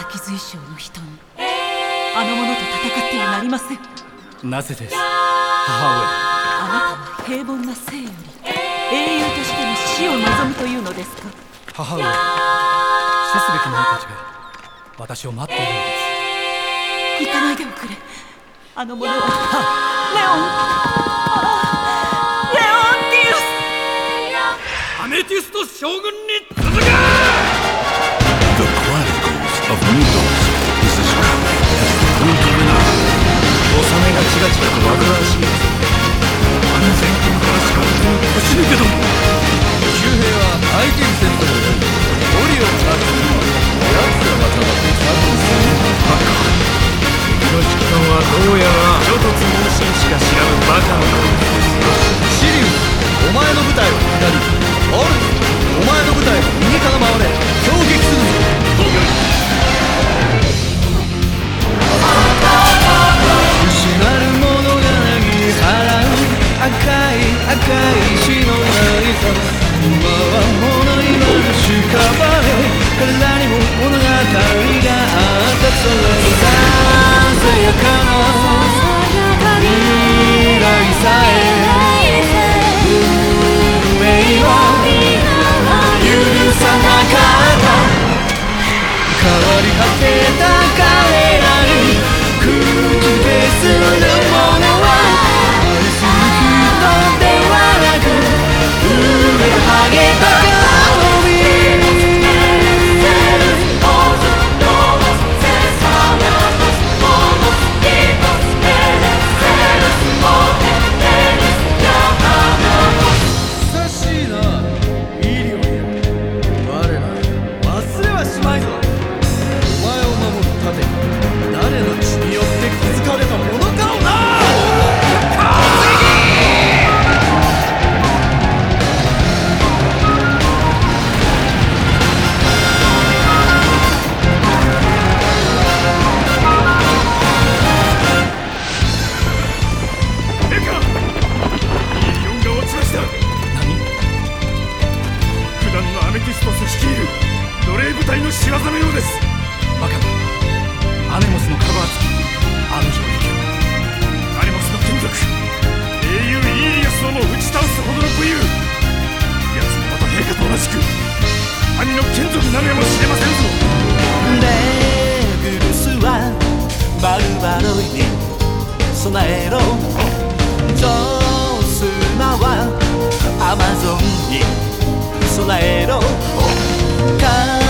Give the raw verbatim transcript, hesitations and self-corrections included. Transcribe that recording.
紫髄将の人にあの者と戦ってはなりません。 なぜです、母上。 あなたは平凡な生より英雄としての死を望むというのですか？ 母上、死すべき者たちが私を待っているのです。 行かないでおくれ。あの者はレオンレオンティウス。 アメティスト将軍に続け。 The Chronicles of Mythos is described as the root of an art. 小雨がチラチラと煩わしい。安全と話か腰抜けども。 周平は相手にせんともよい。檻を立つには奴らまたは多分するバカ。敵の指揮官はどうやら諸突猛進しか知らぬバカのようです。シリウス、お前の部隊は左。オルお前の部隊は右から回れ。攻撃するぞ。失るものがなぎ払う赤い赤い血のないさ。今は物言わぬ屍。彼らにも物語があった。それささやかな未来さえ運命は許さなかった。変わり果てた彼らに口でするものは愛する人ではなく上はげた顔に。久しいなイリオンよ。我ら忘れはしまいぞ。お前を守る盾、誰の血によって築かれたものかをな。 エカ、イリオンが落ちました。何？九段のアメティストス率いる奴隷部隊の仕業のようです。バカだ。アネモスのカバー付きあの女撃をアネモスの眷属英雄イーリアスをも打ち倒すほどの武勇。奴もまた陛下と同じく兄の眷属なのやもしれませんぞ。 レグルスはバルバロイに備えろ。ゾースマはアマゾンに備えろ。